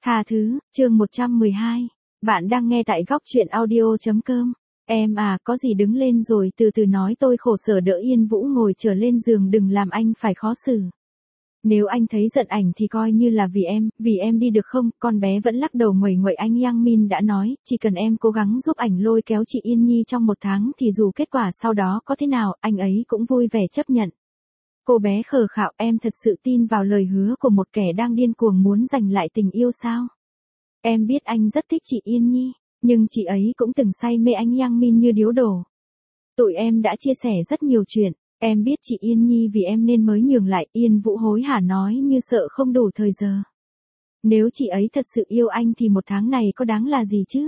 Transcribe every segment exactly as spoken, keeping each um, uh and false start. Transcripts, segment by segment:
Tha thứ, chương một trăm mười hai. Bạn đang nghe tại góc truyện audio chấm com. Em à, có gì đứng lên rồi từ từ nói, tôi khổ sở đỡ Yên Vũ ngồi trở lên giường, đừng làm anh phải khó xử. Nếu anh thấy giận ảnh thì coi như là vì em, vì em đi được không? Con bé vẫn lắc đầu nguẩy nguậy. Anh Yang Min đã nói, chỉ cần em cố gắng giúp ảnh lôi kéo chị Yên Nhi trong một tháng thì dù kết quả sau đó có thế nào, anh ấy cũng vui vẻ chấp nhận. Cô bé khờ khạo, em thật sự tin vào lời hứa của một kẻ đang điên cuồng muốn giành lại tình yêu sao? Em biết anh rất thích chị Yên Nhi, nhưng chị ấy cũng từng say mê anh Yang Min như điếu đổ. Tụi em đã chia sẻ rất nhiều chuyện, em biết chị Yên Nhi vì em nên mới nhường lại. Yên Vũ hối hả nói như sợ không đủ thời giờ. Nếu chị ấy thật sự yêu anh thì một tháng này có đáng là gì chứ?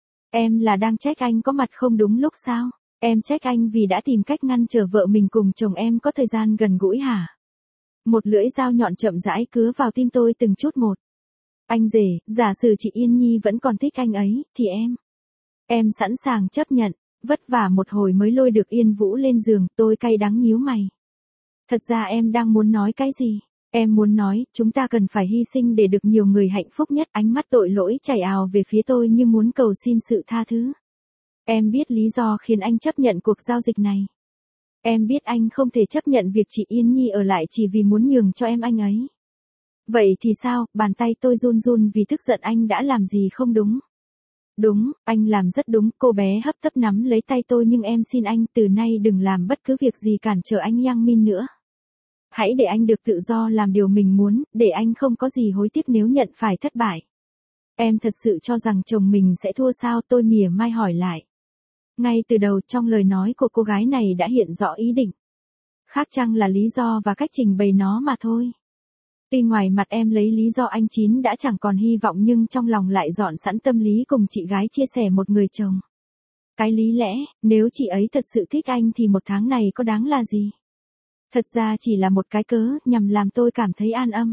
Em là đang trách anh có mặt không đúng lúc sao? Em trách anh vì đã tìm cách ngăn trở vợ mình cùng chồng em có thời gian gần gũi hả? Một lưỡi dao nhọn chậm rãi cứa vào tim tôi từng chút một. Anh rể, giả sử chị Yên Nhi vẫn còn thích anh ấy, thì em... Em sẵn sàng chấp nhận, vất vả một hồi mới lôi được Yên Vũ lên giường, tôi cay đắng nhíu mày. Thật ra em đang muốn nói cái gì? Em muốn nói, chúng ta cần phải hy sinh để được nhiều người hạnh phúc nhất. Ánh mắt tội lỗi chảy ào về phía tôi như muốn cầu xin sự tha thứ. Em biết lý do khiến anh chấp nhận cuộc giao dịch này. Em biết anh không thể chấp nhận việc chị Yên Nhi ở lại chỉ vì muốn nhường cho em anh ấy. Vậy thì sao? Bàn tay tôi run run vì tức giận. Anh đã làm gì không đúng? Đúng, anh làm rất đúng. Cô bé hấp tấp nắm lấy tay tôi, nhưng em xin anh từ nay đừng làm bất cứ việc gì cản trở anh Yang Min nữa. Hãy để anh được tự do làm điều mình muốn, để anh không có gì hối tiếc nếu nhận phải thất bại. Em thật sự cho rằng chồng mình sẽ thua sao? Tôi mỉa mai hỏi lại. Ngay từ đầu trong lời nói của cô gái này đã hiện rõ ý định. Khác chăng là lý do và cách trình bày nó mà thôi. Tuy ngoài mặt em lấy lý do anh Chín đã chẳng còn hy vọng, nhưng trong lòng lại dọn sẵn tâm lý cùng chị gái chia sẻ một người chồng. Cái lý lẽ, nếu chị ấy thật sự thích anh thì một tháng này có đáng là gì? Thật ra chỉ là một cái cớ nhằm làm tôi cảm thấy an tâm.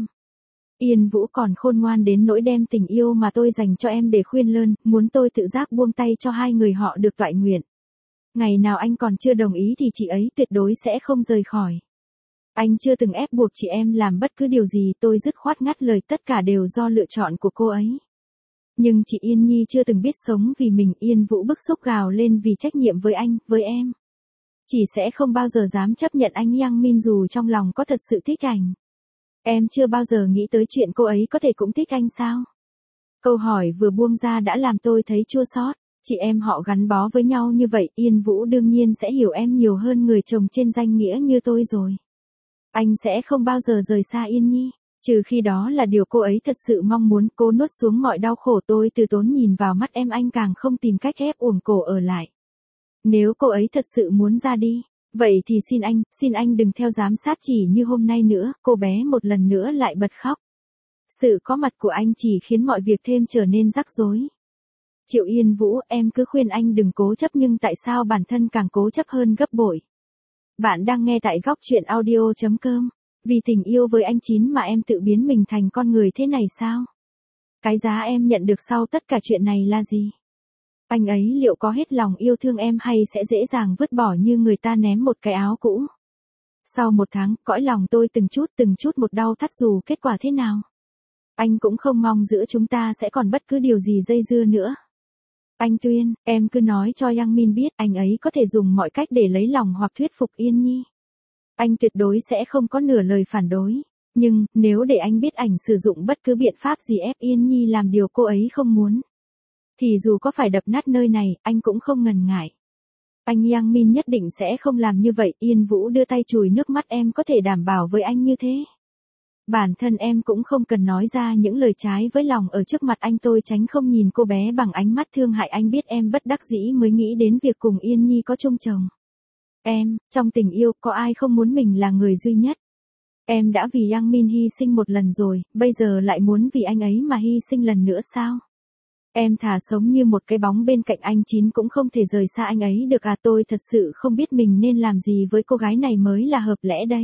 Yên Vũ còn khôn ngoan đến nỗi đem tình yêu mà tôi dành cho em để khuyên lơn, muốn tôi tự giác buông tay cho hai người họ được toại nguyện. Ngày nào anh còn chưa đồng ý thì chị ấy tuyệt đối sẽ không rời khỏi. Anh chưa từng ép buộc chị em làm bất cứ điều gì, tôi dứt khoát ngắt lời, tất cả đều do lựa chọn của cô ấy. Nhưng chị Yên Nhi chưa từng biết sống vì mình. Yên Vũ bức xúc gào lên vì trách nhiệm với anh, với em. Chị sẽ không bao giờ dám chấp nhận anh Yang Min dù trong lòng có thật sự thích anh. Em chưa bao giờ nghĩ tới chuyện cô ấy có thể cũng thích anh sao? Câu hỏi vừa buông ra đã làm tôi thấy chua xót. Chị em họ gắn bó với nhau như vậy, Yên Vũ đương nhiên sẽ hiểu em nhiều hơn người chồng trên danh nghĩa như tôi rồi. Anh sẽ không bao giờ rời xa Yên Nhi, trừ khi đó là điều cô ấy thật sự mong muốn. Cố nuốt xuống mọi đau khổ. Tôi từ tốn nhìn vào mắt em, anh càng không tìm cách ép uổng cổ ở lại. Nếu cô ấy thật sự muốn ra đi, vậy thì xin anh, xin anh đừng theo giám sát chỉ như hôm nay nữa. Cô bé một lần nữa lại bật khóc. Sự có mặt của anh chỉ khiến mọi việc thêm trở nên rắc rối. Triệu Yên Vũ, em cứ khuyên anh đừng cố chấp, nhưng tại sao bản thân càng cố chấp hơn gấp bội? Bạn đang nghe tại góc truyện audio chấm com. Vì tình yêu với anh Chín mà em tự biến mình thành con người thế này sao? Cái giá em nhận được sau tất cả chuyện này là gì? Anh ấy liệu có hết lòng yêu thương em hay sẽ dễ dàng vứt bỏ như người ta ném một cái áo cũ? Sau một tháng, cõi lòng tôi từng chút từng chút một đau thắt dù kết quả thế nào. Anh cũng không mong giữa chúng ta sẽ còn bất cứ điều gì dây dưa nữa. Anh Tuyên, em cứ nói cho Yang Min biết anh ấy có thể dùng mọi cách để lấy lòng hoặc thuyết phục Yên Nhi. Anh tuyệt đối sẽ không có nửa lời phản đối. Nhưng, nếu để anh biết ảnh sử dụng bất cứ biện pháp gì ép Yên Nhi làm điều cô ấy không muốn, thì dù có phải đập nát nơi này, anh cũng không ngần ngại. Anh Yang Min nhất định sẽ không làm như vậy. Yên Vũ đưa tay chùi nước mắt, em có thể đảm bảo với anh như thế. Bản thân em cũng không cần nói ra những lời trái với lòng ở trước mặt anh. Tôi tránh không nhìn cô bé bằng ánh mắt thương hại. Anh biết em bất đắc dĩ mới nghĩ đến việc cùng Yên Nhi có chung chồng. Em, trong tình yêu có ai không muốn mình là người duy nhất? Em đã vì Yang Min hy sinh một lần rồi, bây giờ lại muốn vì anh ấy mà hy sinh lần nữa sao? Em thà sống như một cái bóng bên cạnh anh Chín cũng không thể rời xa anh ấy được à? Tôi thật sự không biết mình nên làm gì với cô gái này mới là hợp lẽ đây.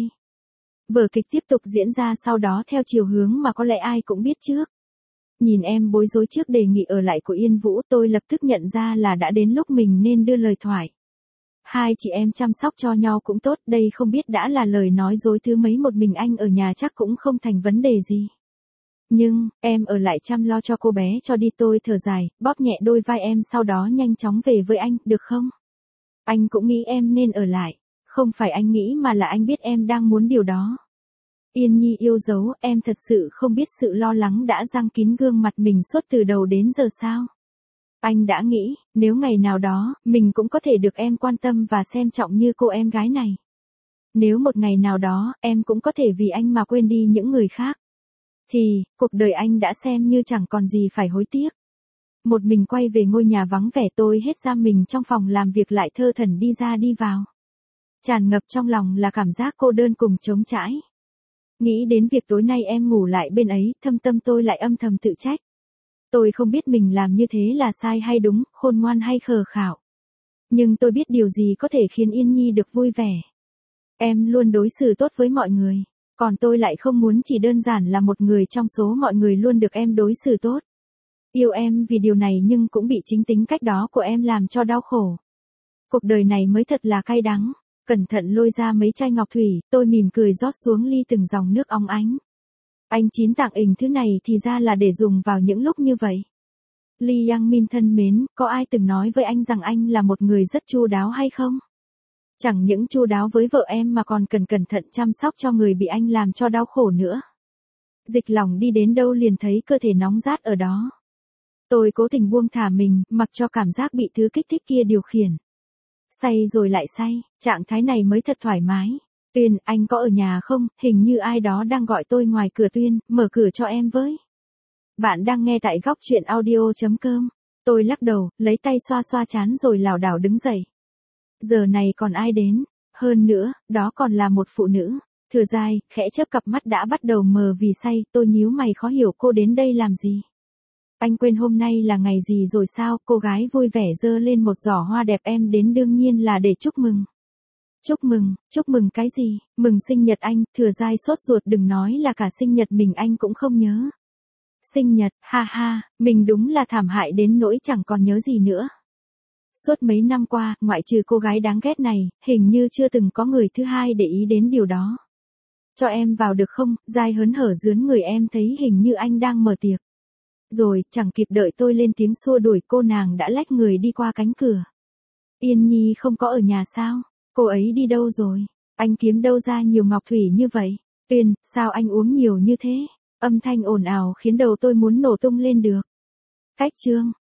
Vở kịch tiếp tục diễn ra sau đó theo chiều hướng mà có lẽ ai cũng biết trước. Nhìn em bối rối trước đề nghị ở lại của Yên Vũ, tôi lập tức nhận ra là đã đến lúc mình nên đưa lời thoại. Hai chị em chăm sóc cho nhau cũng tốt, đây không biết đã là lời nói dối thứ mấy, một mình anh ở nhà chắc cũng không thành vấn đề gì. Nhưng, em ở lại chăm lo cho cô bé cho đi, tôi thở dài, bóp nhẹ đôi vai em sau đó nhanh chóng về với anh, được không? Anh cũng nghĩ em nên ở lại. Không phải anh nghĩ mà là anh biết em đang muốn điều đó. Yên Nhi yêu dấu, em thật sự không biết sự lo lắng đã giăng kín gương mặt mình suốt từ đầu đến giờ sao? Anh đã nghĩ, nếu ngày nào đó, mình cũng có thể được em quan tâm và xem trọng như cô em gái này. Nếu một ngày nào đó, em cũng có thể vì anh mà quên đi những người khác. Thì, cuộc đời anh đã xem như chẳng còn gì phải hối tiếc. Một mình quay về ngôi nhà vắng vẻ, tôi hết giam mình trong phòng làm việc lại thơ thẩn đi ra đi vào. Tràn ngập trong lòng là cảm giác cô đơn cùng trống trải. Nghĩ đến việc tối nay em ngủ lại bên ấy, thâm tâm tôi lại âm thầm tự trách. Tôi không biết mình làm như thế là sai hay đúng, khôn ngoan hay khờ khạo. Nhưng tôi biết điều gì có thể khiến Yên Nhi được vui vẻ. Em luôn đối xử tốt với mọi người. Còn tôi lại không muốn chỉ đơn giản là một người trong số mọi người luôn được em đối xử tốt. Yêu em vì điều này nhưng cũng bị chính tính cách đó của em làm cho đau khổ. Cuộc đời này mới thật là cay đắng. Cẩn thận lôi ra mấy chai ngọc thủy, tôi mỉm cười rót xuống ly từng dòng nước óng ánh. Anh Chín tặng ình thứ này thì ra là để dùng vào những lúc như vậy. Lee Yang Min thân mến, có ai từng nói với anh rằng anh là một người rất chu đáo hay không? Chẳng những chu đáo với vợ em mà còn cần cẩn thận chăm sóc cho người bị anh làm cho đau khổ nữa. Dịch lòng đi đến đâu liền thấy cơ thể nóng rát ở đó. Tôi cố tình buông thả mình, mặc cho cảm giác bị thứ kích thích kia điều khiển. Say rồi lại say, trạng thái này mới thật thoải mái. Tuyên, anh có ở nhà không? Hình như ai đó đang gọi tôi ngoài cửa. Tuyên, mở cửa cho em với. Bạn đang nghe tại góc truyện audio chấm com. Tôi lắc đầu, lấy tay xoa xoa trán rồi lảo đảo đứng dậy. Giờ này còn ai đến? Hơn nữa, đó còn là một phụ nữ. Thừa dai, khẽ chớp cặp mắt đã bắt đầu mờ vì say, tôi nhíu mày khó hiểu cô đến đây làm gì. Anh quên hôm nay là ngày gì rồi sao? Cô gái vui vẻ giơ lên một giỏ hoa đẹp. Em đến đương nhiên là để chúc mừng. Chúc mừng, chúc mừng cái gì? Mừng sinh nhật anh. Thừa dai sốt ruột, đừng nói là cả sinh nhật mình anh cũng không nhớ. Sinh nhật, ha ha, mình đúng là thảm hại đến nỗi chẳng còn nhớ gì nữa. Suốt mấy năm qua, ngoại trừ cô gái đáng ghét này, hình như chưa từng có người thứ hai để ý đến điều đó. Cho em vào được không? Dai hớn hở rướn người, em thấy hình như anh đang mở tiệc. Rồi, chẳng kịp đợi tôi lên tiếng xua đuổi, cô nàng đã lách người đi qua cánh cửa. Yên Nhi không có ở nhà sao? Cô ấy đi đâu rồi? Anh kiếm đâu ra nhiều ngọc thủy như vậy? Tuyên, sao anh uống nhiều như thế? Âm thanh ồn ào khiến đầu tôi muốn nổ tung lên được. Cách chương